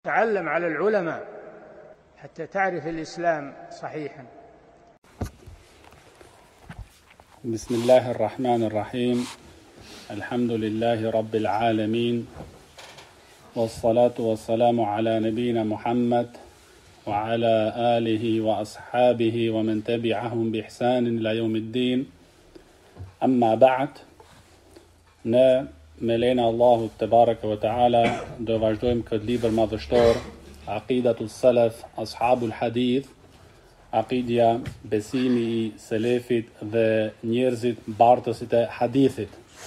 تعلم على العلماء حتى تعرف الإسلام صحيحا. بسم الله الرحمن الرحيم. الحمد لله رب العالمين، والصلاة والسلام على نبينا محمد وعلى آله وأصحابه ومن تبعهم بإحسان إلى يوم الدين. أما بعد، me lejnë Allahu te bareke ve teala do vazhdojmë këtë libër madhështor, Aqidatus Salaf, Ashabul Hadith, aqidja, besimi i selefit dhe njerëzit bartësit e hadithit.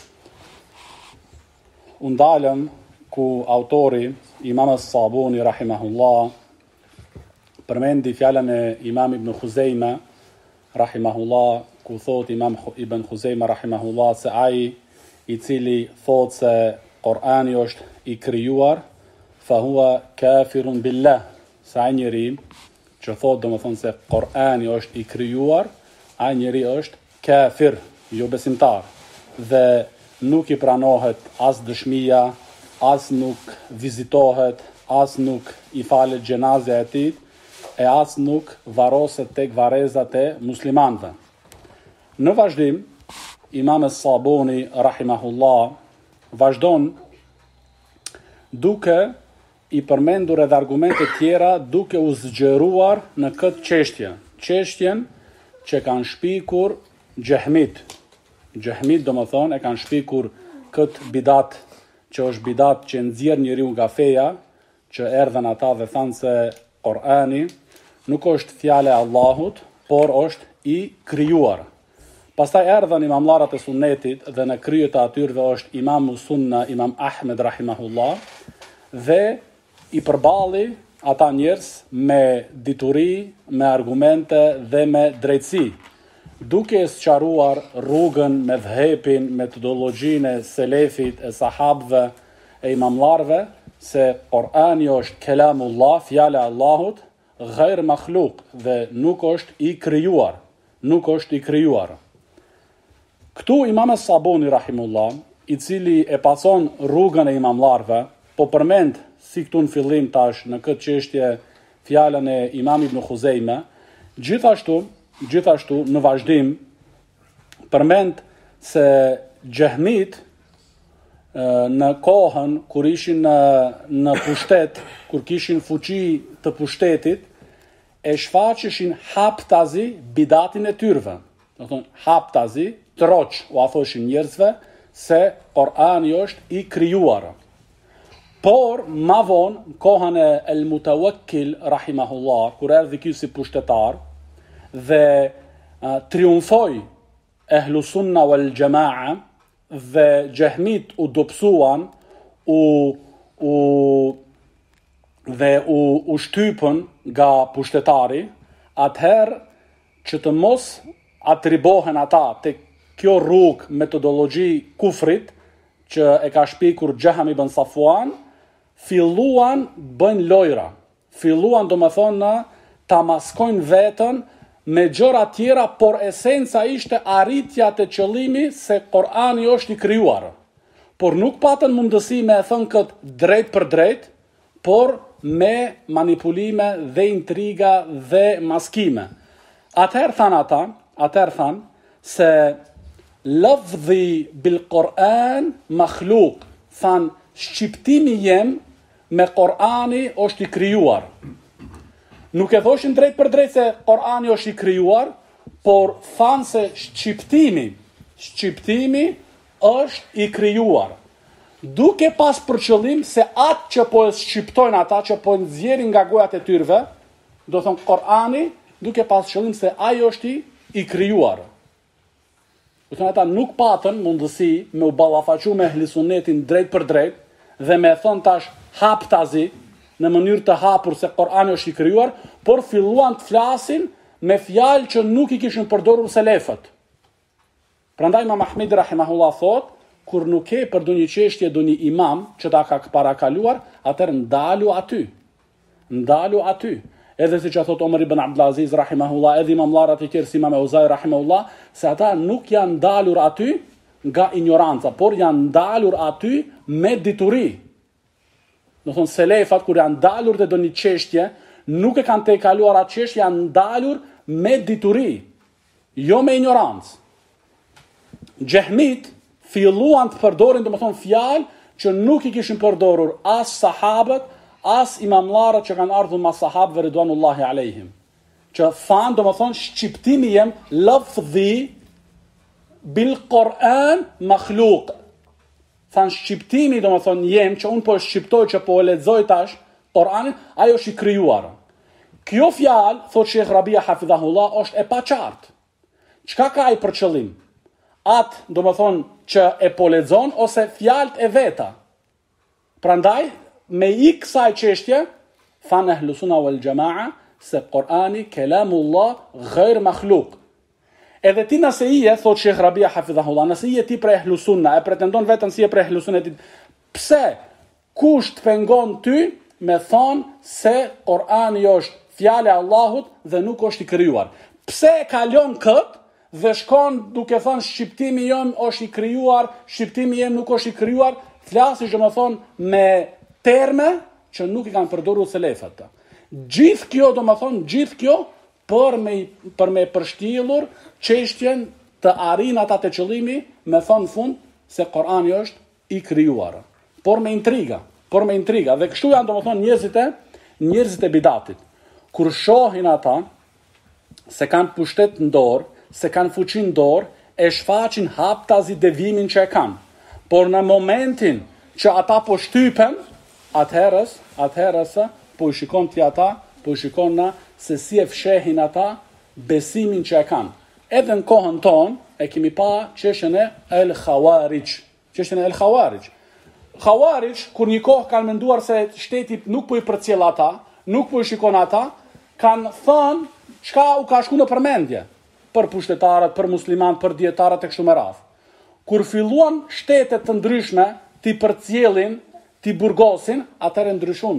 U ndalëm ku autori Imam as-Sabuni rahimahullah përmendi fjalën e Imam Ibn Khuzejma rahimahullah, ku thot Imam Ibn Khuzejma rahimahullah se ai i cili thot se Kur'ani është i krijuar, fa huwa kafirun billah, se ai njeri që thot domethënë se Kur'ani është i krijuar, ai njeri është kafir, jo besimtar, dhe nuk i pranohet as dëshmia, as nuk vizitohet, as nuk i falet gjenazja e tij, e as nuk varoset tek varrezat e muslimanëve. Në vazhdim, Imam as-Sabuni rahimahullah vazhdon duke i përmendur edhe argumente tjera, duke u zgjeruar në këtë çështjen që kanë shpikur Jahmit. Jahmit domethënë e kanë shpikur këtë bidat, që është bidat që nxjerr njeriu nga feja, që erdhën ata dhe thanë se Kur'ani nuk është fjala e Allahut, por është i krijuar. Pastaj erdhën imamlarët e sunnetit dhe në kryet e atyrve është Imamu Sunna, Imam Ahmed rahimahullah, dhe i përballi ata njerëz me dituri, me argumente dhe me drejtësi, duke sqaruar rrugën, medhhepin, metodologjinë e selefit, e sahabëve, e imamlarëve, se Kur'ani është kelamullah, fjala e Allahut, ghair makhluq, dhe nuk është i krijuar. Këtu Imam as-Sabuni rahimullah, i cili e pason rrugën e imamlarëve, po përmend si këtu në fillim tash në këtë çështje fjalën e Imam Ibn Khuzejma, gjithashtu në vazhdim përmend se Jahmit në kohën kur ishin në pushtet, kur kishin fuqi të pushtetit, e shfaqeshin haptazi bidatin e tyrve. Do thonë haptazi, troq u afoshin njerëzve se Kur'ani është i krijuar. Por ma vonë, kohën e El Mutawakkil rahimahullah, kur erdhi ky si pushtetar dhe triumfoi Ehlu Sunna wal Jamaa dhe Jahmit u dobësuan, u shtypën nga pushtetari, atëherë që të mos atribohen ata te kjo rrugë, metodologji kufrit që e ka shpikur Jaham ibn Safwan, filluan bëjnë lojra, filluan domethënë ta maskojnë veten me gjëra tjera, por esenca ishte arritja te qëllimi se Kur'ani është i krijuar. Por nuk patën mundësi me e thënë këtë drejt për drejt, por me manipulime dhe intriga dhe maskime. Atëherë thanë se lafdhi bil Kur'an makhluq, thanë shqiptimi jem me Kur'ani është i krijuar. Nuk e thoshin drejt për drejt se Kur'ani është i krijuar, por thanë se shqiptimi është i krijuar, duke pas për qëllim se atë që po e shqiptojnë ata, që po nxjerrin nga gojat e tyrve, do thonë Kur'ani, duke pas qëllim se ai është i krijuar. Do thonë ata nuk patën mundësi me u ballafaqu me ehli sunnetin drejt për drejt dhe me thënë tash haptazi në mënyrë të hapur se Kur'ani është i krijuar, por filluan të flasin me fjalë që nuk i kishin përdorur selefët. Prandaj Imam Ahmed rahimahullah thot, kur nuk e për ndonjë çështje ndonjë imam që ta ka parakaluar, atëherë ndalu aty. Edhe si që thot Omer ibn Abdulaziz rahimahullah, edhe imamlarët e tjerë si Imam Auzai rahimahullah, se ata nuk janë ndalur aty nga ignoranca, por janë ndalur aty me dituri. Do thonë selefat kur janë dalur te do një çështje, nuk e kanë tejkaluar atë çështje, janë dalur me dituri, jo me ignorancë. Xehmit filluan të përdorin domethënë fjalë që nuk i kishin përdorur as sahabët, as imamllarët që kanë ardhur mas sahabëve ridwanullahi alejhim. Që thanë domethënë shqiptimi jem lafdhi bil Quran makhluq. Thanë shqiptimi domethënë jem që un po shqiptoj që po e lexoj tash Kur'anin, ajo është i krijuar. Kjo fjalë, thot Sheikh Rabia hafidhahullah, është e paqartë. Çka ka ai për qëllim? Atë, domethënë, që e po lexon ose fjalët e veta. Prandaj, me i kësaj çështje, thanë Ahlus Sunna wal Jamaa se Kur'ani kelamullah ghair makhluq. Edhe ti nëse i e, thot Sheikh Rabia hafidhahullah, nëse i e ti prej Ahlus Sunna, e pretendon vetën si e prej Ahlus Sunna, pse kush të pengon ty me thonë se Kur'ani është fjale Allahut dhe nuk është i krijuar? Pse e kalon këtë dhe shkon duke thënë shqiptimi jon është i krijuar, shqiptimi jem nuk është i krijuar, flasish domethënë me terme që nuk i kanë përdorur selefët. Gjithë kjo për me përshtyllur çështjen të arrin ata te qëllimi me thënë fund se Kur'ani është i krijuar. Por me intriga. Dhe kështu janë domethënë njerëzit e bidatit. Kur shohin ata se kanë pushtet në dorë, se kanë fuqi në dorë, e shfaqin haptazi devimin që e kanë. Por në momentin që ata po shtypen, atëherës po i shikon ti ata, po i shikon na se si e fshehin ata besimin që e kanë. Edhe në kohën tonë e kemi pa çështjen e El Khawarij. Khawarij, kur një kohë kanë menduar se shteti nuk po i përcjell ata, nuk po i shikon ata, kanë thënë çka u ka shku në përmendje për pushtetarët, për muslimanët, për dietarët e kështu me radhë. Kur filluan shtetet të ndryshme ti përcjellin, ti burgosin, atëherë ndryshun.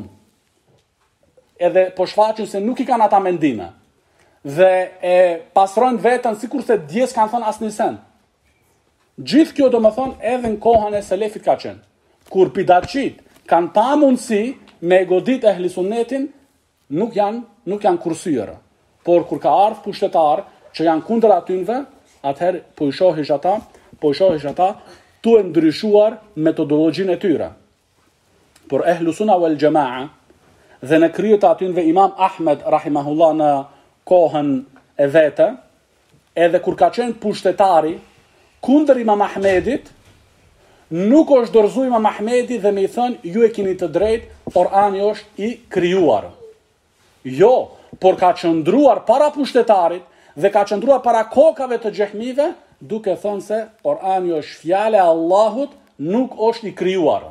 Edhe po shfaqin se nuk i kanë ata mendime. Dhe e pastrojnë veten sikurse djes kanë thënë asnjë sen. Gjithë kjo domethënë edhe në kohën e selefit ka qenë. Kur bidatçit kanë pa mundësi me godit ehli sunnetin, nuk janë kursyer. Por kur ka ardhur pushtetar që janë kundër atynve, atëherë po i shohish ata tu e ndryshuar metodologjinë e tyre. Por Ahlus Sunna wal Jamaa dhe në kryet atynve Imam Ahmed rahimahullah në kohën e vete, edhe kur ka qenë pushtetari kundër Imam Ahmedit, nuk është dorëzu Imam Ahmedi dhe me i thënë ju e keni të drejtë, Kur'ani është i krijuar. Jo, por ka qëndruar para pushtetarit dhe ka qëndruar para kokave të xehmive, duke thënë se Kur'ani është fjale e Allahut, nuk është i krijuar.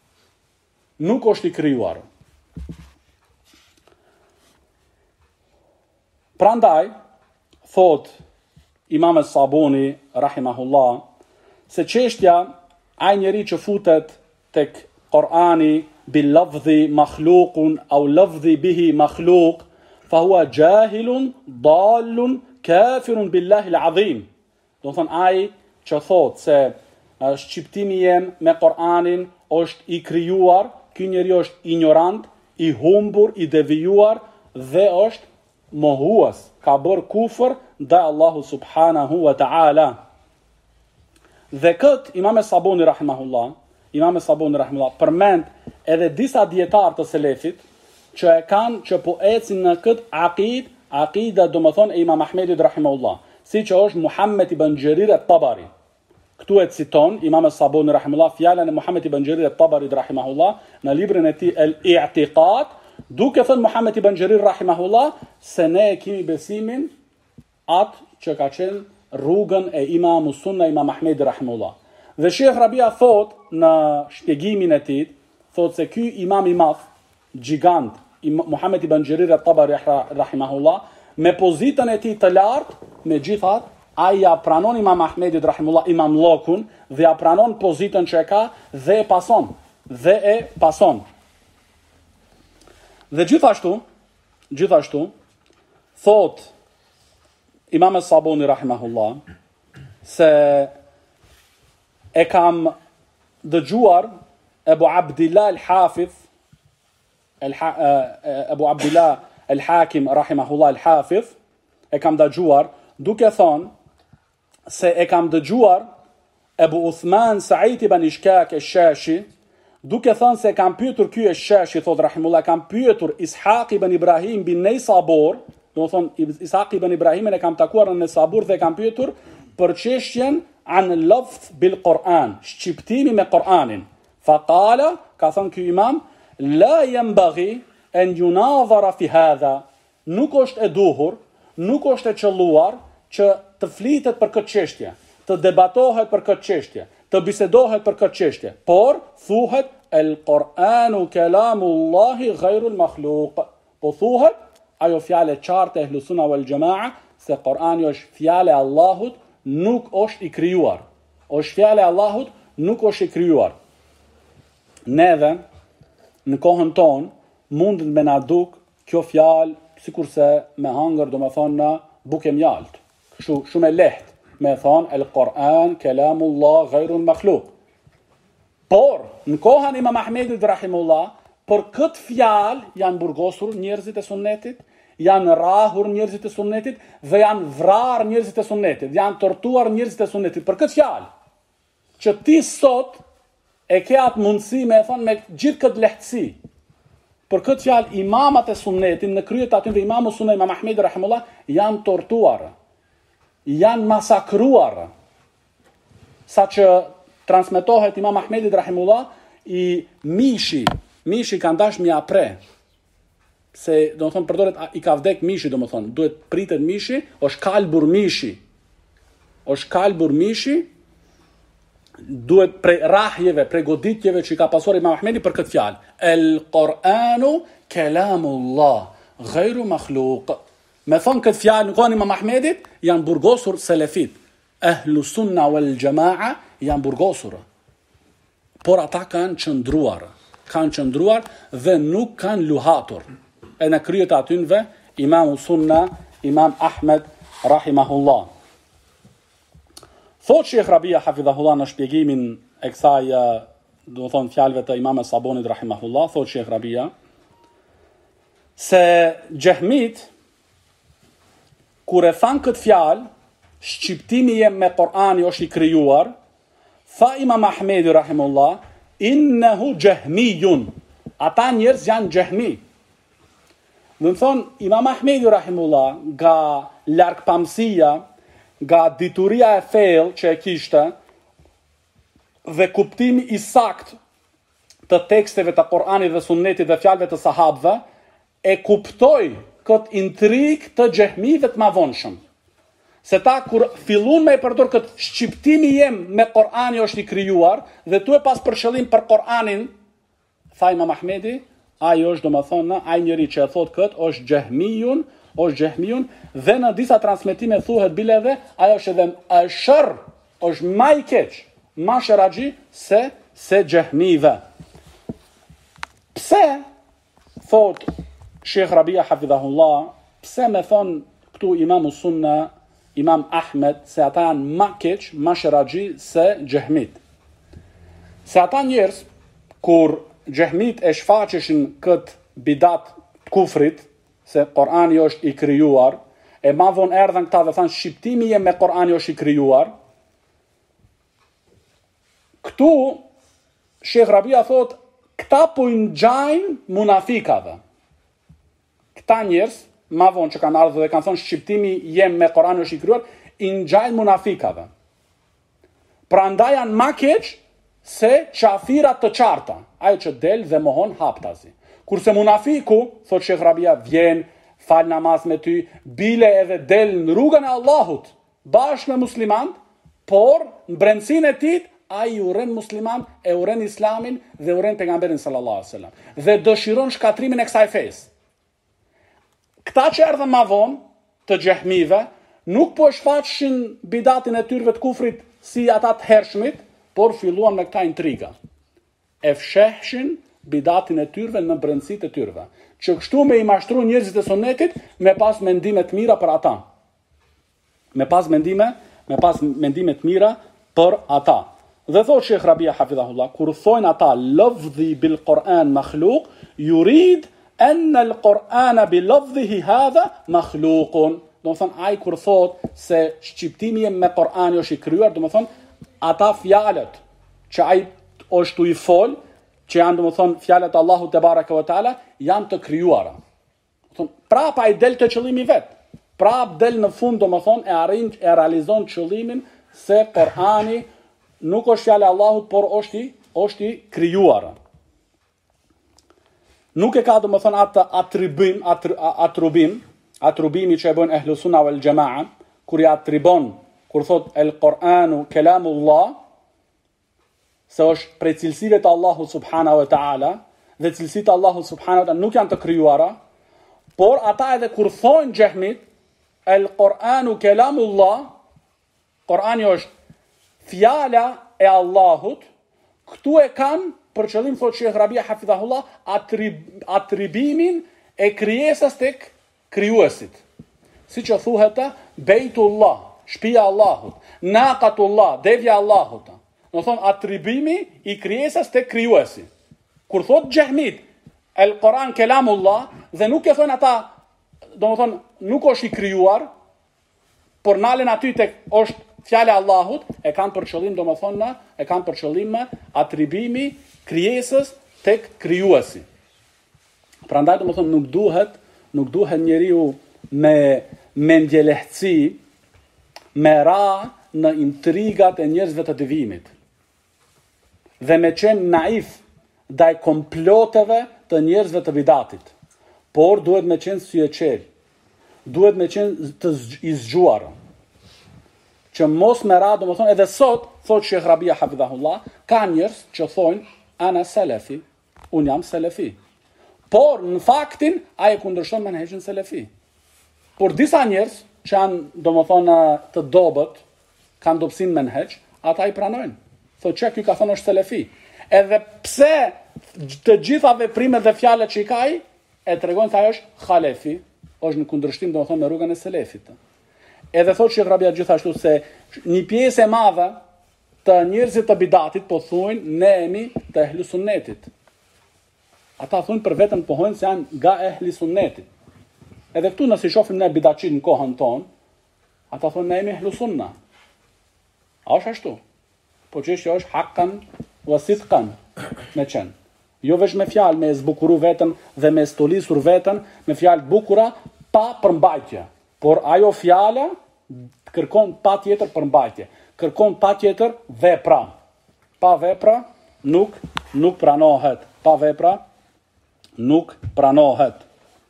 Prandaj, thot Imam Sabuni rahimahullah, se çështja ai njeri që futet tek Kur'ani bil lafdhi makhluqun au lafdhi bihi makhluq, fa huwa jahilun dallun kafirun billahi al-azim. Do thon ai që thot se shqiptimi jem me Kur'anin është i krijuar, ky njeri është ignorant, i humbur, i devijuar dhe është mohues, ka bërë kufër ndaj Allahu subhanahu wa ta'ala. Dhe kët Imam Sabuni rahimahullah përmend edhe disa dietar të selefit që e kanë që po ecin në kët aqida domethënë e Imam Ahmedit rahimahullah, siç është Muhammed ibn Jarir at-Tabari. Këtu e citon Imam Sabuni rahimahullah fjalën e Muhammed ibn Jarir at-Tabari rahimahullah në librin e tij El-I'tiqad, duke thënë Muhammed ibn Jarir rahimahullah se ne e kemi besimin atë që ka qenë rrugën e Imam Sunna Imam Ahmedi rahimahullah. Dhe Sheikh Rabia thot në shpjegimin e tij, thot se ky imam i madh, gjigant, Muhammed ibn Jarir at-Tabari rahimahullah, me pozitën e tij të lartë, megjithatë ai ja pranon Imam Ahmedit rahimahullah imam llokun dhe ja pranon pozitën që e ka dhe e pason. Dhe gjithashtu thot Imam Sabuni rahimahullah se e kam dëgjuar Ebu Abdillah al-Hafiz Abu Abdullah al-Hakim rahimahullah al-Hafiz, e kam dëgjuar duke thonë se e kam dëgjuar Ebu Uthman Sa'id ibn Ishkak al-Shashi, duke thonë se kam pyetur ky al-Shashi, thot rahimullah, kam pyetur Ishaq ibn Ibrahim bin Neysabur, do të thonë Ishaq ibn Ibrahimin e kam takuar në Neysabur dhe kam pyetur për çështjen an lafz bil Quran, shqiptimi me Kur'anin. Faqala, ka thonë ky imam, la yanbaghi an yunadhara fi hadha, nuk është e duhur, nuk është e qelluar që të flitet për këtë çështje, të debatohet për këtë çështje, të bisedohet për këtë çështje, por thuhet el Qur'anu kalamullahi ghayru al-makhluq. Po thuhet ajo fjalë qartë e Ehlusunna wal Jamaa se Kur'ani është fjalë e Allahut, nuk është i krijuar. Është fjalë e Allahut, nuk është i krijuar. Neve në kohën tonë mund me na duk kjo fjalë sikurse me hangër, do me thonë në buke mjalt. Shumë e lehtë me thonë el Quran kalamullah ghayru makhluq. Por në kohën Imam Ahmedit rahimullah, për këtë fjalë janë burgosur njerëzit e sunnetit, janë rrahur njerëzit e sunnetit dhe janë vrarë njerëzit e sunnetit, janë tortuar njerëzit e sunnetit për këtë fjalë. Që ti sot e ke atë mundësi me thonë me gjithë këtë lehtësi. Për këtë fjalë imamat e sunnetit në kryet aty dhe imamu sunnet Imam Ahmedi rahimullah janë tortuar, janë masakruar. Sa që transmetohet Imam Ahmedit rahimullah i mishi kanë dash mi apre. Se do të thonë përdoret i ka vdek mishi, do të thonë, duhet pritet mishi, është kalbur mishi. Është kalbur mishi, duhet prej rahjeve, prej goditjeve që i ka pasur Imam Ahmedi për këtë fjalë. El Qur'anu kalamullah ghayru makhluq. Me thonë këtë fjalë në kohën Imam Ahmedit janë burgosur selefit. Ehlusunna wal Jamaa janë burgosur. Por ata kanë qëndruar dhe nuk kanë luhatur. E në kryet atynve Imam Sunna, Imam Ahmed rahimahullah. Thot Sheikh Rabia hafidhahullah në shpjegimin e kësaj, do të thonë fjalëve të Imam Sabonit rahimahullah, thot Sheikh Rabia se Jahmit kur e than këtë fjalë, shqiptimi jem me Kur'ani është i krijuar, tha Imam Ahmedi rahimahullah, innehu jahmiyun. Ata njerëz janë jahmi. Dhe më thonë, Imam Ahmedi rahimullah, nga largpamësia, nga dituria e thellë që e kishte, dhe kuptimi i sakt të teksteve të Kur'anit dhe sunnetit dhe fjalëve të sahabëve, e kuptoi këtë intrig të xehmive të mavonshëm. Se ta kur fillun me e përdor këtë shqiptimi jem me Kur'ani është i krijuar, dhe tu e pas për qëllim për Kur'anin, tha Imam Ahmedi, ai është domethënë ai njeri që e thot kët është xehmiyun dhe në disa transmetime thuhet bile edhe ajo është edhe ashar, është më i keq, më sheraxhi se xehmive. Pse thot Sheikh Rabia hafidhahullah, pse me thon këtu Imam Sunna, Imam Ahmed se ata janë më keq, më sheraxhi se xehmit. Se ata njerëz kur xehmit e shfaqeshin këtë bidat të kufrit, se Kur'ani është i krijuar, e ma vonë erdhen këta dhe thanë shqiptimi jem me Kur'ani është i krijuar. Këtu Sheikh Rabia thot, këta po i ngjajnë munafikave. Këta njerëz, ma vonë që kanë ardhur dhe kanë thonë shqiptimi jem me Kur'ani është i krijuar, i ngjajnë munafikave. Prandaj janë më keq se qafirat të qarta, ajo që del dhe mohon haptazi. Kurse munafiku, thot Sheikh Rabia, vjen, fal namaz me ty, bile edhe del në rrugën e Allahut, bashkë me musliman, por në brendësinë e tij ai urren musliman, e urren islamin dhe urren pejgamberin sallallahu alaihi wasallam. Dhe dëshiron shkatrimin e kësaj fesë. Këta që erdhën më vonë të xehmive, nuk po shfaqshin bidatin e tyre të kufrit si ata të hershmit, por filluan me këta intriga. E fshehshin bidatin e tyre në brendësitë e tyre, që kështu me i mashtru njerëzit e sunnetit me pas mendime të mira për ata. Me pas mendime të mira për ata. Dhe thot Sheikh Rabia hafidhahullah, kur thojnë ata lafdhi bil Quran makhluq, yurid an al Quran bi lafdhihi hadha makhluqun. Do të thonë ai kur thot se shqiptimi me Kur'ani është i krijuar, do të thonë ata fjalët që ai është i fol, që janë do të thonë fjalët e Allahut te baraka ve taala, janë të krijuara. Do të thonë prapa ai del te qëllimi vet. Prap del në fund do të thonë e realizon qëllimin se Kur'ani nuk është fjala e Allahut, por është i krijuar. Nuk e ka do të thonë atë atrubimi që e bën ehlu sunna wal jamaa, kur ja atribon, kur thot el Qur'anu kelamullah, se është prej cilësive të Allahut subhanahu wa ta'ala, dhe cilësitë të Allahut subhanahu wa ta'ala nuk janë të krijuara, por ata edhe kur thonë xehmit el Qur'anu kelamullah, Qur'ani është fjala e Allahut, këtu e kanë për qëllim, thot Sheikh Rabia hafidhahullah, atribimin e krijesës tek krijuesit. Si që thuhet Bejtullah, shtëpia e Allahut, Naqatullah, devja e Allahut. Do thonë atribimi i krijesës tek krijuesi. Kur thot xehmit el Quran kelamullah, dhe nuk e thonë ata, do të thonë nuk është i krijuar, por nalen aty tek është fjala e Allahut, e kanë për qëllim, do të thonë, e kanë për qëllim atribimi krijesës tek krijuesi. Prandaj do të thonë nuk duhet njeriu me mendjelehtësi me ra në intrigat e njerëzve të devimit. Dhe me qenë naif ndaj komploteve të njerëzve të bidatit. Por duhet me qenë syqel. Duhet me qenë të i zgjuar. Që mos me ra, do më thonë, edhe sot, thot Sheikh Rabia hafidhahullah, ka njerëz që thonë ana selefi, unë jam selefi. Por në faktin ai e kundërshton menhexhin selefi. Por disa njerëz që janë, domethënë, të dobët, kanë dobësinë menhexh, ata i pranojnë. Thotë që ky ka thënë është selefi. Edhe pse të gjitha veprimet dhe fjalët që i ka ai e tregojnë se ai është khalefi, është në kundërshtim domethënë me rrugën e selefit. Edhe thotë Sheikh Rabia gjithashtu se një pjesë e madhe të njerëzit të bidatit po thuajnë ne jemi të ehli sunnetit. Ata thonë për vetën pohojnë se janë nga ehli sunnetit. Edhe këtu nëse shohim ne bidatçit në kohën tonë, ata thonë ne jemi ehli sunna. A është ashtu? Po çështja është haqqan wa sidqan me qenë. Jo vetëm me fjalë me zbukuru veten dhe me stolisur veten me fjalë të bukura pa përmbajtje. Por ajo fjala kërkon patjetër përmbajtje. Kërkon patjetër vepra. Pa vepra nuk pranohet. Pa vepra nuk pranohet.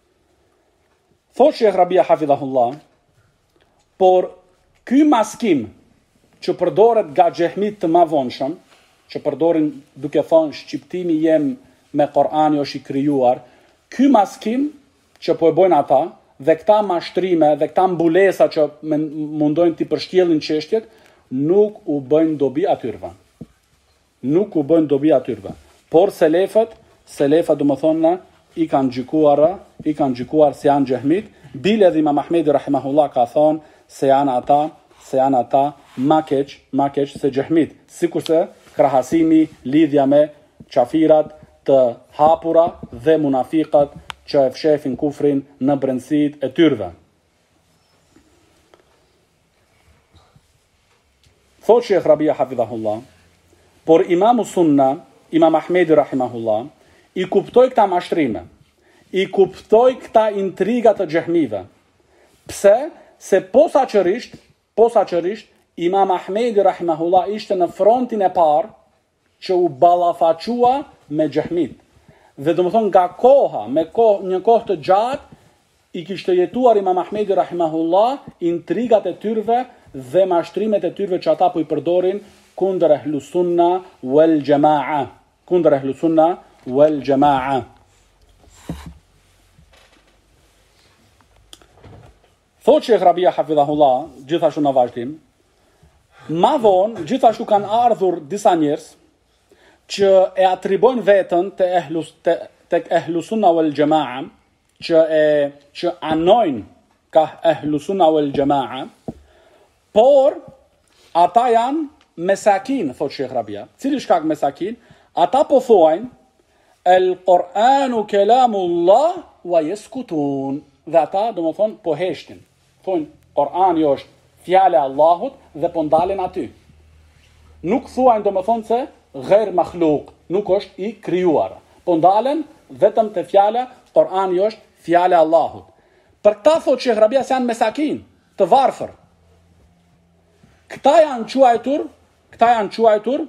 Thot Sheikh Rabia hafidhahullah, por ky maskim që përdoret nga xehmit të mavonshëm, që përdorin duke thonë shqiptimi jem me Kur'ani është i krijuar, ky maskim që po e bojnë ata dhe këta mashtrime dhe këta mbulesa që mundojnë të përshkjellin çështjet, nuk u bëjnë dobi atyre. Nuk u bëjnë dobi atyre. Por selefët do më thonë i kanë gjykuar se janë xehmit, bile dhe Imam Ahmedi rahimahullah ka thonë se janë ata ma keq se xehmit. Sikurse krahasimi lidhja me qafirat të hapura dhe munafiqat që e fshefin kufrin në brendësitë e tyre. Thot Sheikh Rabia hafidhahullah, por Imamu Sunna, Imam Ahmedi rahimahullah, i kuptoi këta mashtrime, i kuptoi këta intriga të xehmive. Pse? Se posaçërisht Imam Ahmedi rahimahullah ishte në frontin e parë që u ballafaqua me xehmit. Dhe domethënë nga koha, një kohë të gjatë i kishte jetuar Imam Ahmedi rahimahullah intrigat e tyre dhe mashtrimet e tyre që ata po i përdorin kundër Ahlus Sunna wal Jamaa. Kundër Ahlus Sunna wal Jamaa. Thot Sheikh Rabia hafidhahullah, gjithashtu në vazhdim, ma vonë, gjithashtu kanë ardhur disa njerëz që e atribojnë veten tek Ahlus Sunna wal Jamaa, që anojnë ka Ahlus Sunna wal Jamaa, por ata janë mesakin, thot Sheikh Rabia. Cili shkak mesakin? Ata po thuajnë el Qur'anu kelamullah wa yeskutun. Dhe ata do më thonë po heshtin. Thonë Qur'ani është fjale Allahut dhe po ndalen aty. Nuk thuajnë do më thonë se ghair makhluk, nuk është i krijuar. Po ndalen vetëm te fjala Qur'ani është fjale Allahut. Për këta thot Sheikh Rabia se janë mesakin, të varfër. Këta janë quajtur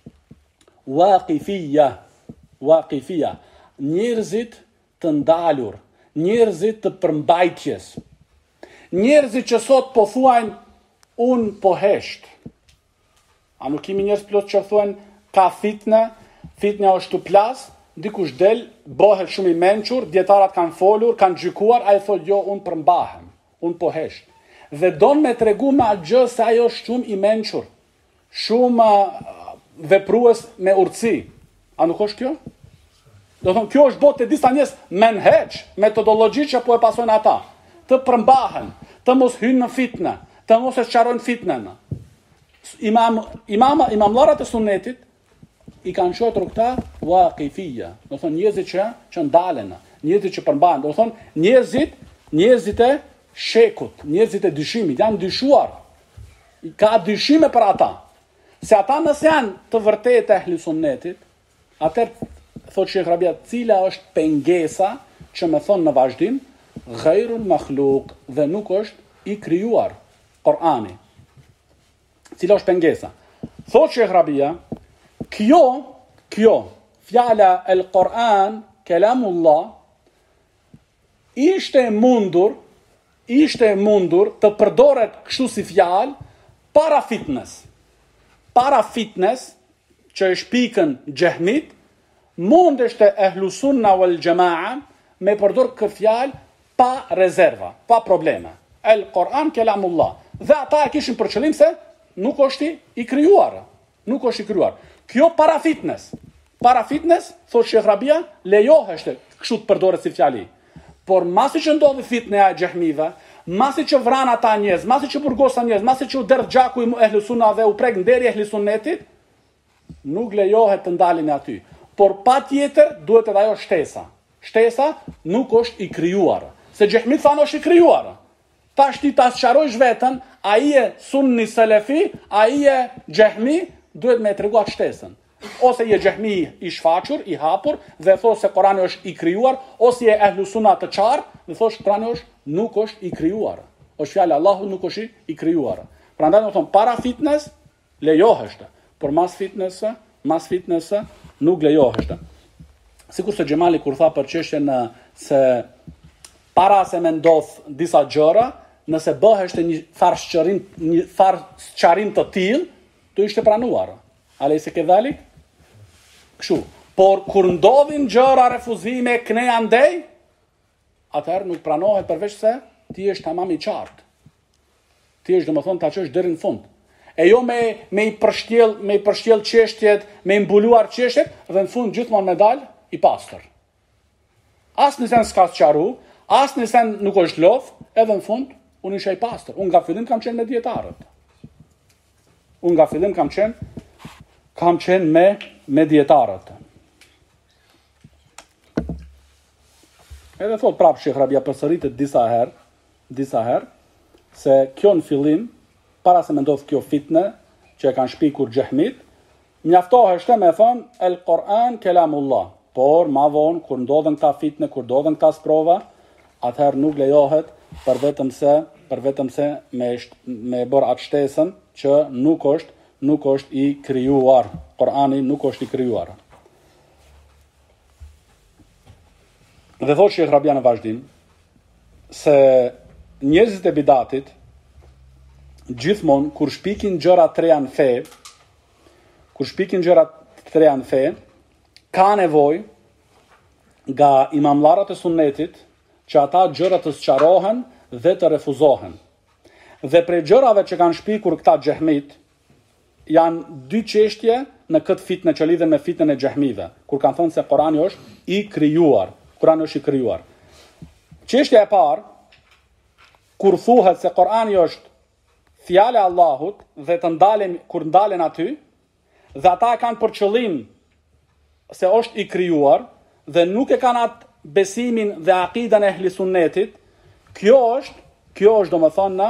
waqifia, njerëzit të ndalur, njerëzit të përmbajtjes. Njerëzit që sot po thuajnë unë po hesht. A nuk kemi njerëz plot që thuajnë ka fitne është të plas, dikush del, bëhet shumë i mençur, djetarat kanë folur, kanë gjykuar, ai thotë jo, unë përmbahem, unë po hesht. Dhe don me tregu me atë gjë se ajo është shumë i mençur, shumë veprues me urtësi. A nuk është kjo? Do thonë, kjo është botë e disa njerëz menheq, metodologji që po e pasojnë ata. Të përmbahen, të mos hynë në fitne, të mos e sqarojnë fitnen. Imamllarat e sunnetit i kanë quajtur këta waqifia. Do thonë njerëzit që ndalen, njerëzit që përmbahen, do thonë njerëzit e shekut, njerëzit e dyshimit, janë dyshuar. Ka dyshime për ata. Se ata nëse janë të vërtetë ehli sunnetit, atëherë thotë Sheikh Rabia, cila është pengesa që më thonë në vazhdim, ghairul makhluk, dhe nuk është i krijuar Kur'ani. Cila është pengesa? Thotë Sheikh Rabia, kjo fjala el Kur'an, kelamullah, ishte mundur të përdoret kështu si fjalë para fitnes. Para fitnes, që e shpikën Jahmit, mundeshte ehlu sunna wal jamaa me përdor këtë fjalë pa rezerva, pa probleme. El Kur'an kelamullah. Dhe ata e kishin për qëllim se nuk është i krijuar. Nuk është i krijuar. Kjo para fitnes. Para fitnes, thotë Sheikh Rabia, lejoheshte kështu të përdoret si fjali. Por masi që ndodhi fitneja e Jahmive, masi që vran ata njerëz, masi që burgosa njerëz, masi që u derdh gjaku i ehli sunna dhe u prek nderi ehli sunnetit, nuk lejohet të ndalin aty. Por patjetër duhet edhe ajo shtesa. Shtesa nuk është i krijuar. Se Jahmit thanë është i krijuar. Tash ti ta sqarojsh veten, ai e sunni selefi, ai e Jahmi, duhet me tregu atë shtesën. Ose je Jahmi i shfaqur, i hapur dhe thos se Kurani është i krijuar, ose je ehlu sunna të qartë dhe thos Kurani nuk është i krijuar. Është fjalë Allahut, nuk është i krijuar. Prandaj do thon para fitnes lejoheshte, por mas fitnes nuk lejoheshte. Sikur se Xhemali kur tha për çështjen se para se me ndodh disa gjëra, nëse bëheshte një farë sqarim të tillë, do ishte pranuar. Alejse kedhalik? Kështu. Por kur ndodhin gjëra refuzime, kne andej, atëherë nuk pranohet përveç se ti është tamam i qartë. Ti është domethënë ta çosh deri në fund. E jo me i përshtiell çështjet, me i mbuluar çështjet dhe në fund gjithmonë me dal i pastër. As nëse s'ka sqaru, as nëse nuk është lodh, edhe në fund unë isha i pastër. Unë nga fillim kam qenë me dietarët. Kam qenë me dietarët. Edhe thot prapë Sheikh Rabia përsëritet disa herë se kjo në fillim, para se me ndodh kjo fitne që e kanë shpikur Jahmit, mjaftoheshte me thonë el Kur'an kelamullah. Por ma vonë kur ndodhen këta fitne, kur ndodhen këta sprova, atëherë nuk lejohet për vetëm se me bërë atë shtesën që nuk është i krijuar. Kur'ani nuk është i krijuar. Dhe thotë Sheikh Rabia në vazhdim se njerëzit e bidatit gjithmonë kur shpikin gjëra të reja në fe, ka nevojë nga imamllarat e sunnetit që ata gjëra të sqarohen dhe të refuzohen. Dhe prej gjërave që kanë shpikur këta Jahmit, janë dy çështje në këtë fitnë që lidhen me fitnën e Jahmive, kur kanë thënë se Kurani është i krijuar. Çështja e parë, kur thuhet se Kurani është fjala e Allahut dhe të ndalen kur ndalen aty, dhe ata e kanë për qëllim se është i krijuar dhe nuk e kanë atë besimin dhe akidan e ehli sunnetit, kjo është domethënë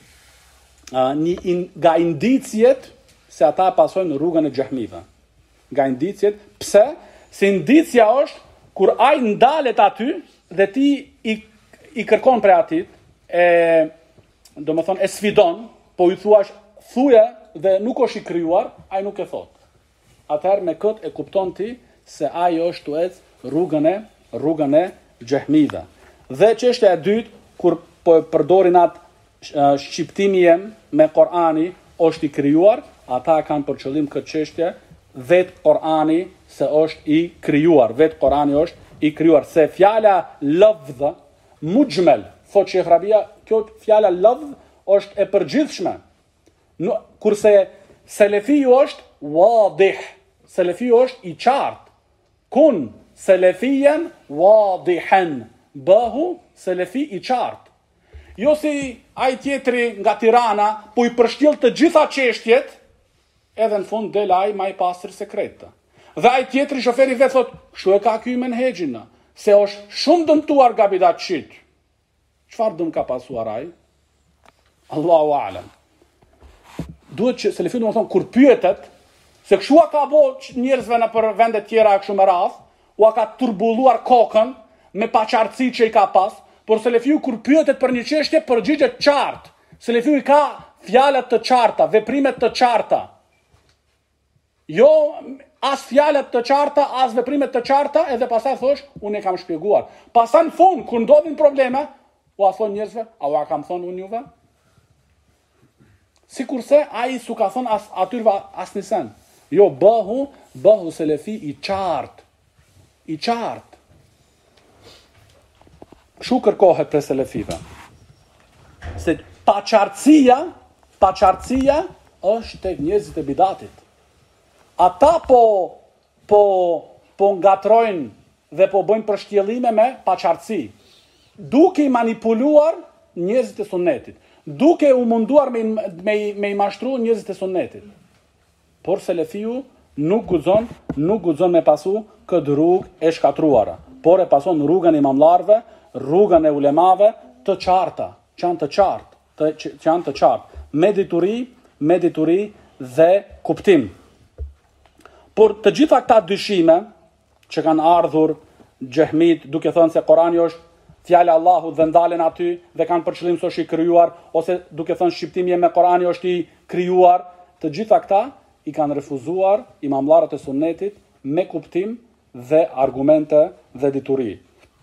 nga indicjet se ata pasojnë rrugën e xehmive. Nga indicjet, pse? Si indicia është kur ai ndalet aty dhe ti i kërkon për atit, domethënë e sfidon, po i thuash thuje dhe nuk është i krijuar, ai nuk e thot. Atëherë me këtë e kupton ti se ai është tuec rrugën e xehmive. Dhe çështja e dytë, kur po e përdorin atë shqiptimi jem me Kur'ani është i krijuar, ata kanë për qëllim këtë çështje, vetë Kur'ani se është i krijuar, vetë Kur'ani është i krijuar, se fjala lafdh mujmal, thot Sheikh Rabia, kjo fjala lafdh është e përgjithshme. Kurse selefiu është wadih, selefiu është i qartë. Kun selefijen wadihan, bëhu selefi i qartë. Jo si ai tjetri nga Tirana, po i përshtill të gjitha çështjet, edhe në fund del ai më i pastër sekretë. Dhe ai tjetri shoferi vet thot, "Kështu e ka ky menhexhin, se është shumë dëmtuar nga bidatçit." Çfarë dëm ka pasuar ai? Allahu a'lam. Duhet që selefi do të thonë kur pyetet se kështu ka bëu njerëzve në për vende tjera kështu me radh, u ka turbulluar kokën me paqartësi që i ka pas, por selefiu kur pyetet për një çështje përgjigjet qartë. Selefiu i ka fjalët të qarta, veprimet të qarta. Jo as fjalët të qarta, as veprimet të qarta, edhe pastaj thosh, unë e kam shpjeguar. Pastaj në fund kur ndodhin probleme, u a thon njerëzve, a u a kam thon unë juve? Sikurse ai s'u ka thon atyre asnjësen. Jo, bëhu selefi i qartë. I qartë. Kështu kërkohet për selefive. Se paqartësia është tek njerëzit e bidatit. Ata po ngatrojnë dhe po bëjnë përshtjellime me paqartësi, duke i manipuluar njerëzit e sunnetit, duke u munduar me i mashtru njerëzit e sunnetit. Por selefiu nuk guxon me pasu këtë rrugë e shkatruara, por e pason rrugën e imamlarve, rrugën e ulemave të qarta, që janë të qartë, me dituri dhe kuptim. Por të gjitha këta dyshime që kanë ardhur xehmit duke thënë se Kurani është fjala e Allahut dhe ndalen aty dhe kanë për qëllim se është i krijuar, ose duke thënë shqiptimi me Kurani është i krijuar, të gjitha këta i kanë refuzuar imamlarët e sunnetit me kuptim dhe argumente dhe dituri.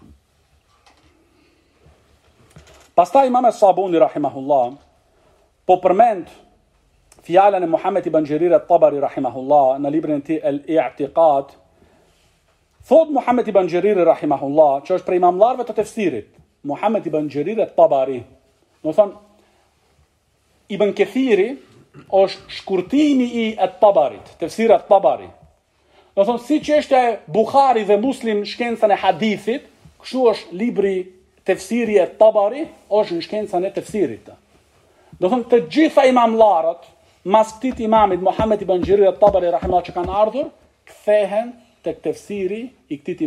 Pastaj Imam Sabuni rahimahullah po përmend fjalën e Muhammed ibn Jarir at-Tabari rahimahullah në librin e tij El-I'tiqad. Thot Muhammed ibn Jarir rahimahullah, që është prej imamlarëve të tefsirit, Muhammed ibn Jarir at-Tabari. Do thonë Ibn Kathiri është shkurtimi i at-Tabarit, tefsiri at-Tabari. Do thonë si çështja e Buhari dhe Muslim shkencën e hadithit, kështu është libri tefsiri e Tabari është në shkencën e tefsirit. Do thonë të gjitha imamlarët mas këtij imamit Muhammed ibn Jarir at-Tabari rahimahullah që kanë ardhur, kthehen tek tefsiri i këtij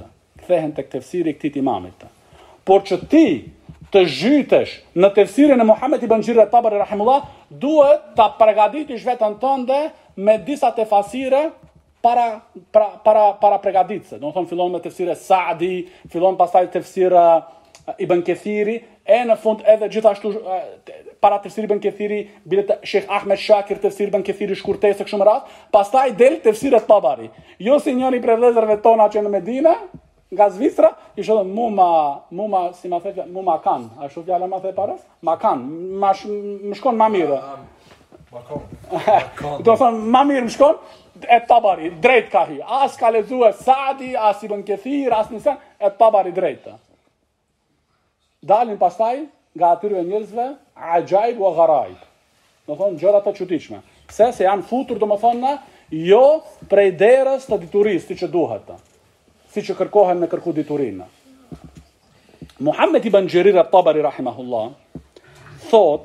imamit. Por që ti të zhytesh në tefsirin e Muhammed ibn Jarir at-Tabari rahimahullah, duhet ta përgatitësh veten tënde me disa tefasire para përgatitse. Do të thonë fillon me tefsire Saadi, fillon pastaj tefsira Ibn Kathiri, e në fund edhe gjithashtu para tefsiri Ibn Kathiri bilet Sheikh Ahmed Shakir tefsiri Ibn Kathiri shkurtesë kështu më radh, pastaj del tefsiri Tabari. Jo si njëri prej vëllezërve tona që në Medinë, nga Zvicra, i thonë muma si ma the, muma kan, ashtu fjala ma the para? Ma kan, më shkon më mirë. Do thonë më mirë më shkon e Tabari, drejt ka hi. As ka lexuar Saadi, as Ibn Kathir, as nisan e Tabari drejt. Dalin pastaj nga atyre njerëzve ajaib wa gharaib. Do thonë gjëra të çuditshme. Pse se janë futur domethënë jo prej derës të diturisë siç duhet. Siç kërkohen me kërku diturinë. Muhammed ibn Jarir at-Tabari rahimahullah thot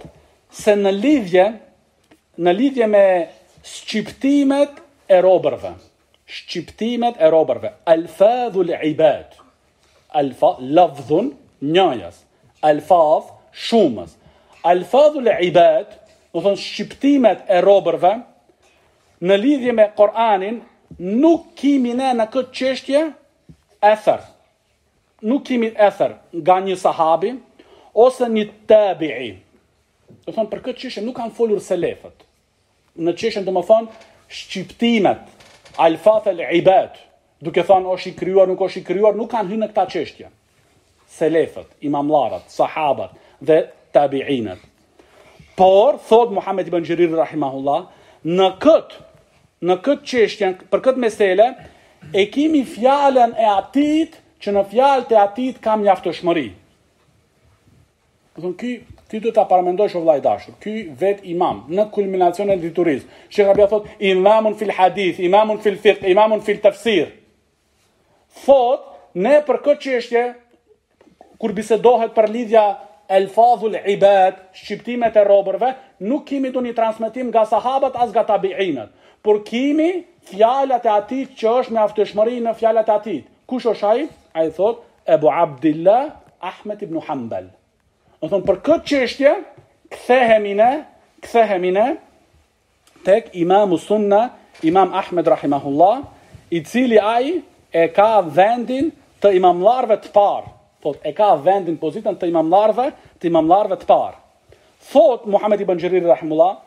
se në lidhje me shqiptimet e robërve. Shqiptimet e robërve. Alfadhul ibad. Lafdhun njëjas. Alfadh shumës. Alfadhul ibad, do thonë shqiptimet e robërve, në lidhje me Koranin, nuk kemi ne në këtë çështje ether. Nuk kemi ether nga një sahabi ose një tabi'i. Do thonë për këtë çështje nuk kanë folur selefët. Në çështjen do të thonë shqiptimet, alfat el ibad, duke thonë është i krijuar, nuk është i krijuar, nuk kanë hyrë në këtë çështje. Selefët, imamllarët, sahabat dhe tabi'inët. Por thot Muhammed ibn Xherir rahimahullah, në këtë çështje, për këtë mesele, e kemi fjalën e atit që në fjalët e atit kam mjaftueshmëri. Do thonë ti do ta paramendosh o vllai dashur. Ky vet imam në kulminacion e diturisë. Sheikh Rabia thot imamun fil hadith, imamun fil fiqh, imamun fil tafsir. Thot ne për këtë çështje kur bisedohet për lidhja elfadhul ibad, shqiptimet e robërve, nuk kemi do një transmetim nga sahabat as nga tabi'inët, por kemi fjalat e atit që është me mjaftueshmëri në fjalat e atit. Kush është ai? Ai thot Ebu Abdillah Ahmed ibn Hanbal. Do thonë për këtë çështje kthehemi ne tek Imamu Sunna, Imam Ahmed rahimahullah, i cili ai e ka vendin të imamllarëve të parë. Thot e ka vendin pozitën të imamllarëve të parë. Thot Muhammed ibn Xherir rahimahullah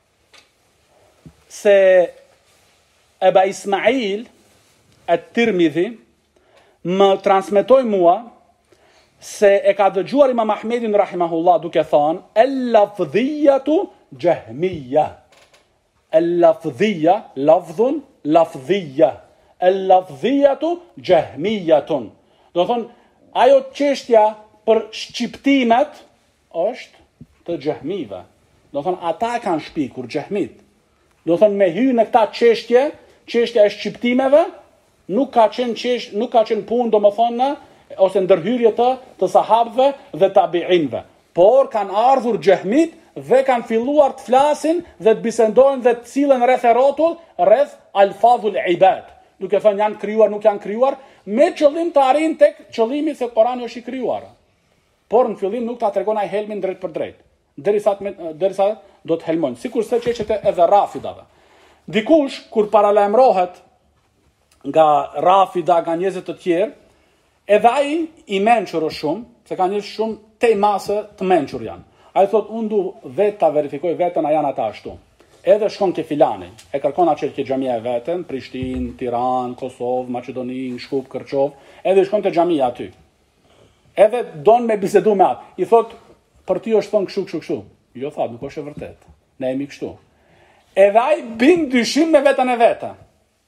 se Eba Ismail at-Tirmidhi më transmetoi mua se e ka dëgjuar Imam Ahmedin rahimahullah duke thonë el-lafdhiyatu jahmiyya. El-lafdhiyya, lafdhun, lafdhiyya. El-lafdhiyatu jahmiyatun. Do thonë ajo çështja për shqiptimet është të xehmive. Do thonë ata kanë shpikur xehmit. Do thonë me hyrë në këtë çështja e shqiptimeve, nuk ka qenë punë domethënë ose ndërhyrje të sahabëve dhe tabi'inëve. Por kanë ardhur xehmit dhe kanë filluar të flasin dhe të bisedojnë dhe të cilën rreth e rrotull, rreth alfadhul ibad. Duke thënë janë krijuar, nuk janë krijuar, me qëllim të arrijnë tek qëllimi se Kurani është i krijuar. Por në fillim nuk ta tregon ai helmin drejt për drejt, derisa do të helmojnë, sikurse çështjet edhe rafidave. Dikush kur paralajmërohet nga rafida, nga njerëz të tjerë, edhe ai i mençur është shumë, se ka njerëz shumë tej masë të mençur janë. Ai thotë unë du vetë ta verifikoj veten a janë ata ashtu. Edhe shkon ke filani, e kërkon atë që xhamia e vetën, Prishtinë, Tiranë, Kosovë, Maqedoni, Shkup, Kërçov, edhe shkon te xhamia aty. Edhe don me bisedu me atë. I thot për ty është thon kështu. Jo tha, nuk është e vërtetë. Ne jemi kështu. Edhe ai bin dyshim me veten e vet.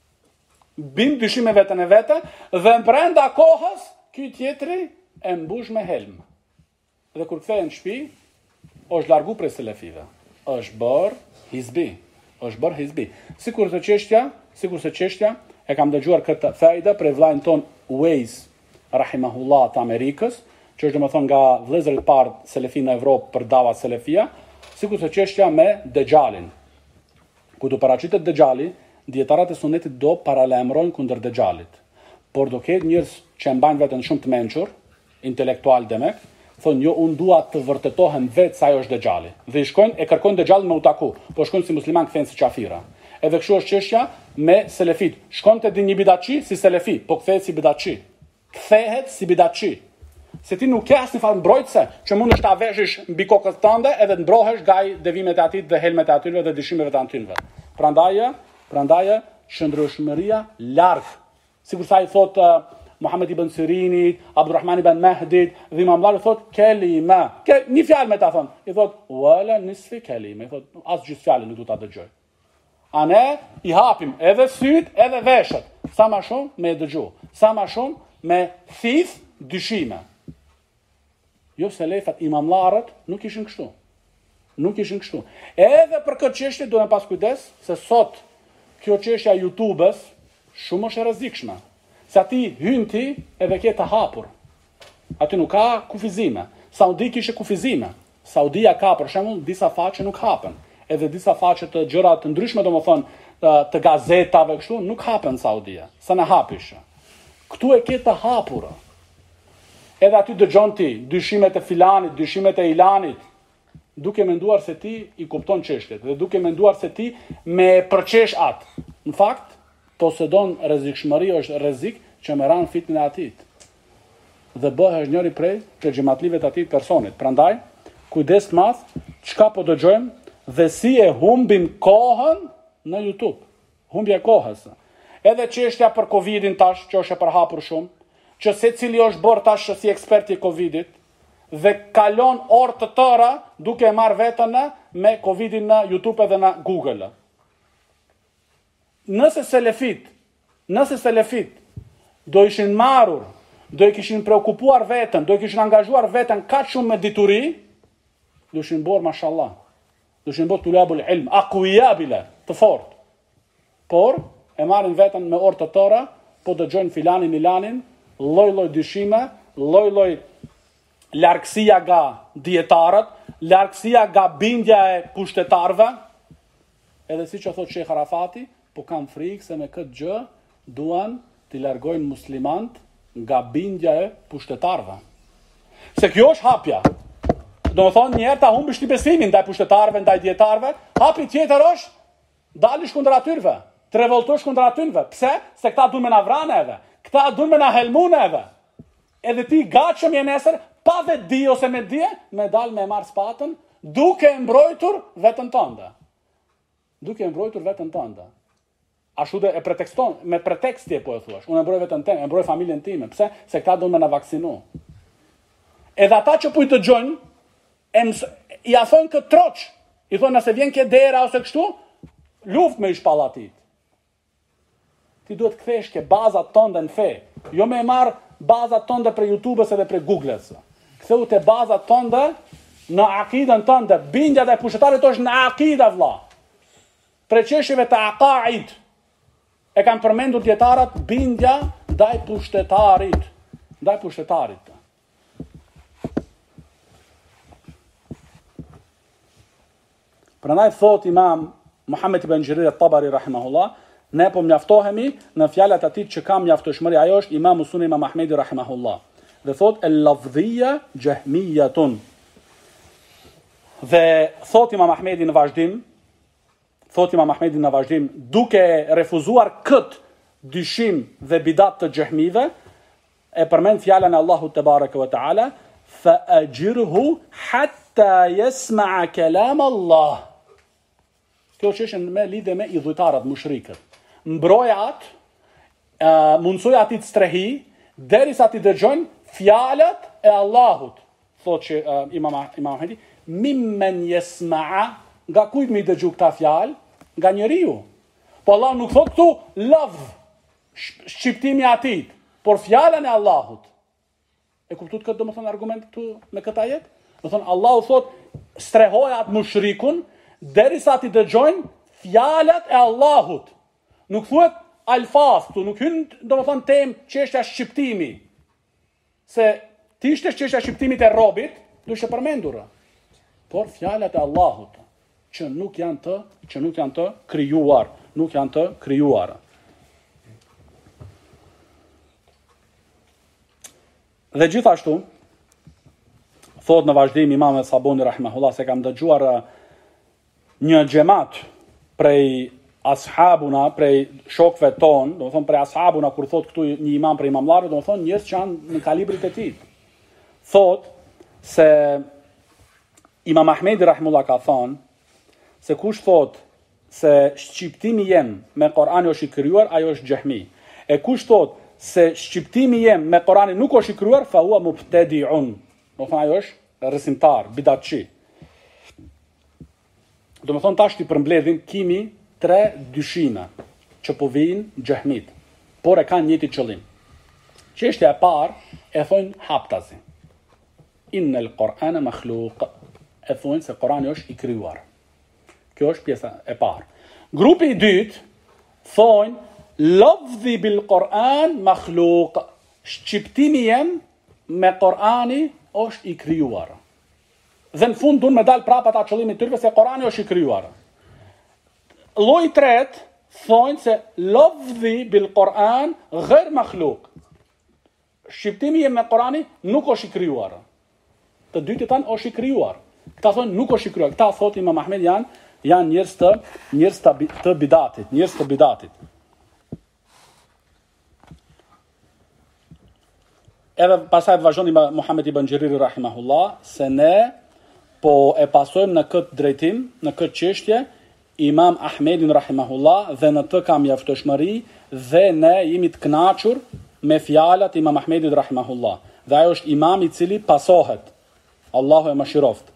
Dhe brenda kohës ky tjetri e mbush me helm. Dhe kur kthehen në shtëpi, është largu prej selefive. Është bër hizbi. Sikur se çështja e kam dëgjuar këtë fejde prej vllajën ton Uwais rahimahullah të Amerikës, që është domethënë nga vëllezërit parë selefi në Evropë për dava selefia, sikur se çështja me Dexhalin. Ku do paraqitet Dexhali, dietarët e sunetit do paralajmërojnë kundër Dexhalit. Por do ketë njerëz që mbajnë veten shumë të mençur, intelektual demek, thonë jo, unë dua të vërtetohem vetë sa ajo është Dexhali. Dhe i shkojnë e kërkojnë Dexhalin me u taku, po shkojnë si musliman kthehen si qafira. Edhe kështu është çështja me selefit. Shkonte di një bidatçi si selefi, po kthehet si bidatçi. Se ti nuk ke asnjë farë mbrojtëse që mundesh ta veshësh mbi kokën tënde edhe të mbrohesh gaj devimet e atit dhe helmet e atyre dhe dëshimeve të atyre. Prandaj shndrueshmëria larg. Sikur sa i thot Muhammed ibn Sirini, Abdurrahman ibn Mahdi, dhe Imam Malik thot kelima. Një fjalë me ta thon. I thot wala nisfi kelima. I thot as gjithë fjalën nuk do ta dëgjoj. A ne i hapim edhe syt edhe veshët. Sa më shumë me dëgju. Sa më shumë me thith dyshime. Jo selefat, imamllarët nuk ishin kështu. Edhe për këtë çështje duhet pas kujdes se sot kjo çështja e YouTube-s shumë është e rrezikshme. Se aty hyn ti edhe ke të hapur. Aty nuk ka kufizime. Saudi kishte kufizime. Saudia ka për shembull disa faqe nuk hapen, edhe disa faqe të gjëra të ndryshme, domethënë të gazetave kështu nuk hapen në Saudia. Sa në hapish. Ktu e ke të hapura. Edhe aty dëgjon ti dyshimet e filanit, dyshimet e ilanit, duke menduar se ti i kupton çështjet dhe duke menduar se ti me përqesh atë. Në fakt, posedon rrezikshmëri, është rrezik që merran fitnë e atit. Dhe bëhesh njëri prej xhamatlive të atij personit. Prandaj, kujdes të madh çka po dëgjojmë dhe si e humbim kohën në YouTube. Humbja e kohës. Edhe çështja për Covidin tash, që është e përhapur shumë, që secili është bërë tash si ekspert i Covidit dhe kalon orë të tëra duke marrë veten me Covidin në YouTube edhe në Google. Nëse selefit do ishin marrur, do i kishin preokupuar veten, do i kishin angazhuar veten kaq shumë me dituri, do ishin bërë mashallah. Do ishin bërë tulabul ilm, aqwiyabila, të fortë. Por e marrin veten me orë të tëra, po dëgjojnë filanin milanin, lloj-lloj dyshime, lloj-lloj largësia nga dietarët, largësia nga bindja e pushtetarëve, edhe siç e thot Sheikh Arafati, po kam frikë se me këtë gjë duan t'i largojnë muslimant nga bindja e pushtetarëve. Se kjo është hapja. Domethënë njerëz ta humbish ti besimin ndaj pushtetarëve, ndaj dietarëve, hapi tjetër është dalish kundër atyre, të revoltosh kundër atyre. Pse? Se këta duan me na vranë këta duan me na helmune edhe. Edhe ti gatshëm je nesër, pa vetë di ose me dije, me dal me marr spatën, duke mbrojtur veten tënde. Duke mbrojtur veten tënde. Ashtu dhe e pretekston, me pretekstje po e thuash. Unë e mbroj veten time, e mbroj familjen time. Pse? Se këta duan me na vaksinu. Edhe ata që po i dëgjojnë, i a thonë këtë troç. I thonë nëse vjen ke dera ose kështu, luft me shpallatit. Ti duhet kthesh ke bazat tënde në fe. Jo me marr bazat tënde për YouTube-s edhe për Google-s. Ktheu te bazat tënde në akidën tënde. Bindja dhe pushtetarit është në akida vlla. Për çështjeve të aqaid. E kanë përmendur dietarët bindja ndaj pushtetarit. Ndaj pushtetarit. Prandaj thot Imam Muhammed ibn Jarir at-Tabari rahimahullah, ne po mjaftohemi në fjalat e tij që ka mjaftueshmëri. Ajo është Imam Sunni Imam Ahmedi rahimahullah. Dhe thot el-lafdhiyya jahmiyatun. Dhe thot Imam Ahmedi në vazhdim, duke refuzuar kët dyshim dhe bidat të xehmive, e përmend fjalën e Allahut te baraka ve taala, fa ajirhu hatta yasma'a kalam Allah. Kjo që me lidhe me idhujtarët, mushrikët. Mbroja atë, mundsoj ati të strehi, derisa ti dëgjojnë fjalët e Allahut. Thot që Imam Ahmedi, mimmen yasma'a, nga kujt mi dëgju këta fjalë? Nga njeriu. Po Allah nuk thot këtu lafz, shqiptimi atit, por fjalën e Allahut. E kuptuat këtë domethënë argument këtu me këtë ajet? Domethënë Allahu thot strehoja atë mushrikun derisa ti dëgjojnë fjalët e Allahut. Nuk thuhet alfaz, tu nuk hyn domethënë temë çështja shqiptimi. Se ti ishte çështja shqiptimit e robit, duhet të përmendur. Por fjalët e Allahut që nuk janë të krijuar, nuk janë të krijuar. Dhe gjithashtu thot në vazhdim Imam Sabuni rahimahullah, se kam dëgjuar një xhamat prej ashabuna, prej shokëve ton, do të thonë prej ashabuna, kur thot këtu një imam prej imamlarëve, do të thonë njerëz që janë në kalibrit e tij. Thot se Imam Ahmedi rahimullah ka thonë se kush thot se shqiptimi jem me Kur'ani është i krijuar, ajo është xehmi. E kush thot se shqiptimi jem me Kur'ani nuk është i krijuar, fa huwa mubtadi'un. Do të thonë ajo është rësimtar, bidatçi. Do të thonë tash ti përmbledhin kimi 3 dyshime që po vijnë xehmit, por e kanë njëjtin qëllim. Çështja e parë e thonë haptazi. Innal Qur'ana makhluq. E thonë se Kur'ani është i krijuar. Kjo është pjesa e parë. Grupi i dytë thonë lafzi bil Kur'an makhluq. Shqiptimi jem me Kur'ani është i krijuar. Dhe në fund me dal prapa ata qëllimit tyre se Kurani është i krijuar. Lloji i tretë thonë se lafdhi bil Quran ghair makhluq. Shqiptimi me Kurani nuk është i krijuar. Të dytë tanë është i krijuar. Këta thonë nuk është i krijuar. Këta thotë Imam Ahmed janë njerëz të bidatit, Edhe pasaj të vazhdon Muhammed ibn Xheriri rahimahullah se ne po e pasojmë në këtë drejtim, në këtë çështje Imam Ahmedin rahimahullah dhe në të kam mjaftueshmëri dhe ne jemi të kënaqur me fjalat e Imam Ahmedit rahimahullah. Dhe ajo është imam i cili pasohet. Allahu e mëshiroft.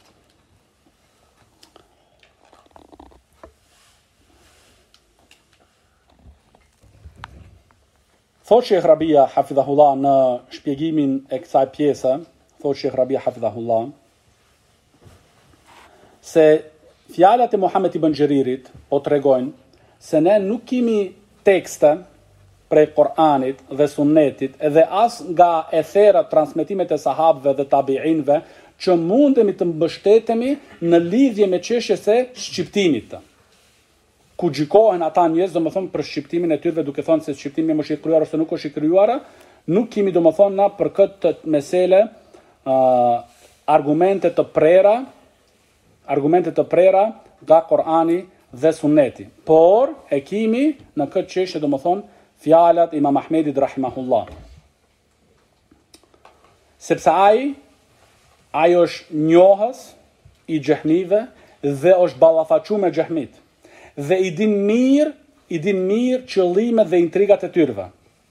Thot Sheikh Rabia hafidhahullah në shpjegimin e kësaj pjese, thot Sheikh Rabia hafidhahullah, se fjalat e Muhammed ibn Xheririt po tregojnë se ne nuk kemi tekste prej Kur'anit dhe Sunnetit edhe as nga etherat transmetimet e sahabëve dhe tabiinëve që mundemi të mbështetemi në lidhje me çështjes së shqiptimit. Ku gjikohen ata njerëz domethënë për shqiptimin e tyre duke thënë se shqiptimi është i krijuar ose nuk është i krijuar, nuk kemi domethënë na për këtë mesele argumente të prera nga Kur'ani dhe Sunneti. Por e kemi në këtë çështje domethënë fjalat e Imam Ahmedit rahimahullah. Sepse ai është njohës i xehmive dhe është ballafaquar me xehmit. Dhe i din mirë qëllimet dhe intrigat e tyre.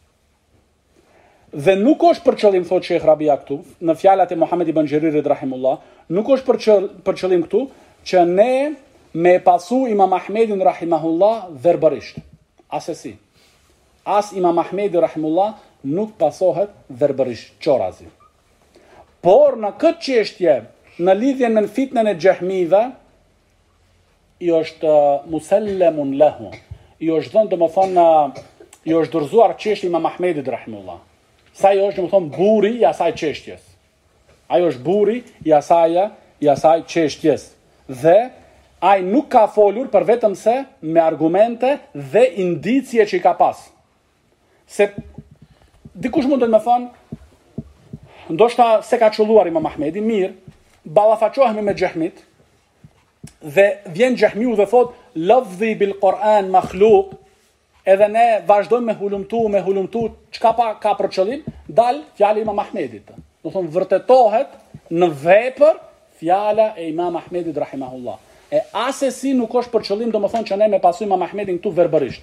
Dhe nuk është për qëllim, thot Sheikh Rabia këtu, në fjalat e Muhammed ibn Xheririt rahimullah, nuk është për qëllim këtu që ne me pasu Imam Ahmedin rahimahullah verbërisht. Asesi. As Imam Ahmedi rahimullah nuk pasohet verbërisht çorazi. Por në këtë çështje, në lidhje me fitnën e xehmive, i është musallamun lahu. I është dhënë domethënë i është dorëzuar çështja Imam Ahmedit rahimullah. Sa i është domethënë burri i asaj çështjes. Ai është burri i asaj çështjes. Dhe ai nuk ka folur për vetëm se me argumente dhe indicie që i ka pas. Se dikush mund të më thonë, ndoshta se ka çulluar Imam Ahmedi, mirë, ballafaqohemi me xehmit, dhe vjen xehmiu dhe thot lafdhi bil Quran makhluq, edhe ne vazhdojmë me hulumtu, çka ka për qëllim, dal fjala e Imam Ahmedit. Do thonë vërtetohet në vepër fjala e Imam Ahmedit rahimahullah. E asesi nuk është për qëllim domethënë që ne me pasojmë Imam Ahmedin këtu verbërisht.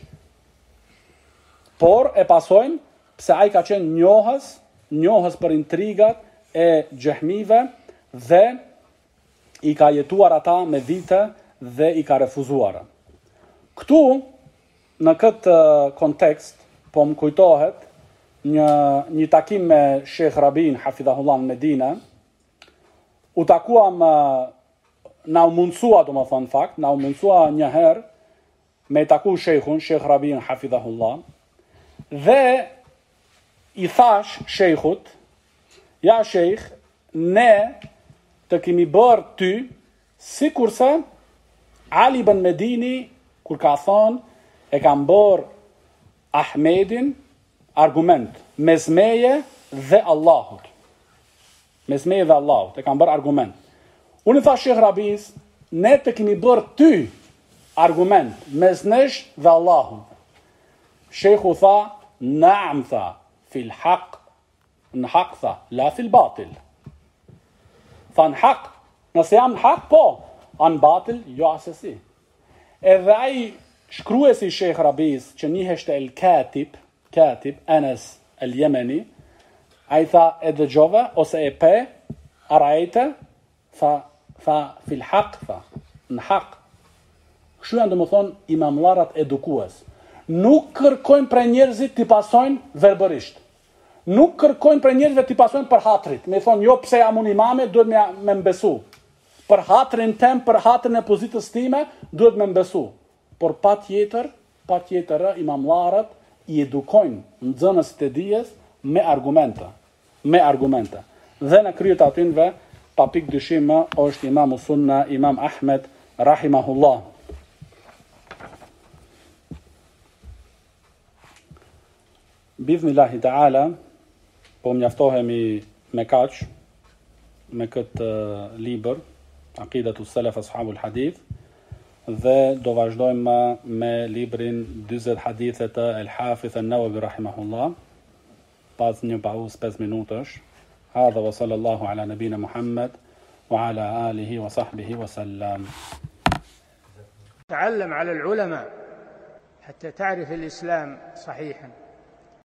Por e pasojmë pse ai ka qenë njohës për intrigat e xehmive dhe i ka jetuar ata me vite dhe i ka refuzuar. Këtu, në këtë kontekst, po më kujtohet një takim me Sheikh Rabin, hafidhahullah në Medina, u takuam, na u mundsua, do më thënë fakt, na u mundsua një herë me taku Sheikh Rabin, hafidhahullah, dhe i thash Sheikhut, ja Sheikh, ne të kemi bërë ty, si kurse Ali ibn Medini, kur ka thonë, e kam bërë Ahmedin argument, mes meje dhe Allahut. Mes meje dhe Allahut, e kam bërë argument. Unë i tha Sheikh Rabis, ne të kemi bërë ty argument, mes nesh dhe Allahut. Sheikhu tha, naam tha, fil haq, në haq tha, la fil batil. Tha në haq, nëse jam në haq, po, anë batil, jo asesi. Edhe ai shkruesi Sheikh Rabis, që njiheshte el katib, Enes el Jemeni, ai tha e dëgjove, ose e pe, arajte, tha fil haq, tha, në haq. Kështu janë dhe më thonë imamllarat edukues. Nuk kërkojnë për njerëzit të pasojnë verbërisht. Nuk kërkojnë për njerëzve të pasojnë për hatrit. Me thonë, jo pse jam unë imame, duhet me mbesu. Për hatrin tem, për hatrin e pozitës time, duhet me mbesu. Por pa tjetër, imamllarat i edukojnë nxënësit e dijes me argumente. Dhe në kryet atynve pa pik dyshim është Imamu Sunna, Imam Ahmed, rahimahullah. Bidhnillahi ta'ala, po mjaftohemi me kaq, me këtë libër, Aqidatu Salaf Ashabul Hadith, dhe do vazhdojmë me librin 40 hadithe të El Hafidh An-Nawawi rahimahullah, pas një pauzë 5 minutash. Hadha wa sallallahu ala nabina Muhammad wa ala alihi wa sahbihi wa sallam. تعلم على العلماء حتى تعرف الإسلام صحيحا.